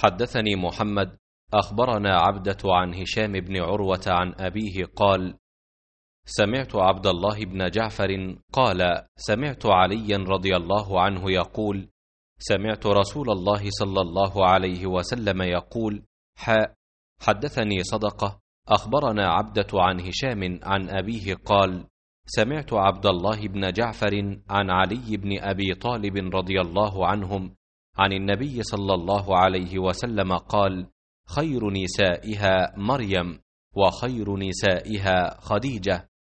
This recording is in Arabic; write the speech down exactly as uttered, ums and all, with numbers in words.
حدثني محمد أخبرنا عبدة عن هشام بن عروة عن أبيه قال: سمعت عبد الله بن جعفر قال: سمعت عليا رضي الله عنه يقول: سمعت رسول الله صلى الله عليه وسلم يقول: حاء حدثني صدقة أخبرنا عبدة عن هشام عن أبيه قال: سمعت عبد الله بن جعفر عن علي بن أبي طالب رضي الله عنهم عن النبي صلى الله عليه وسلم قال: خير نسائها مريم، وخير نسائها خديجة،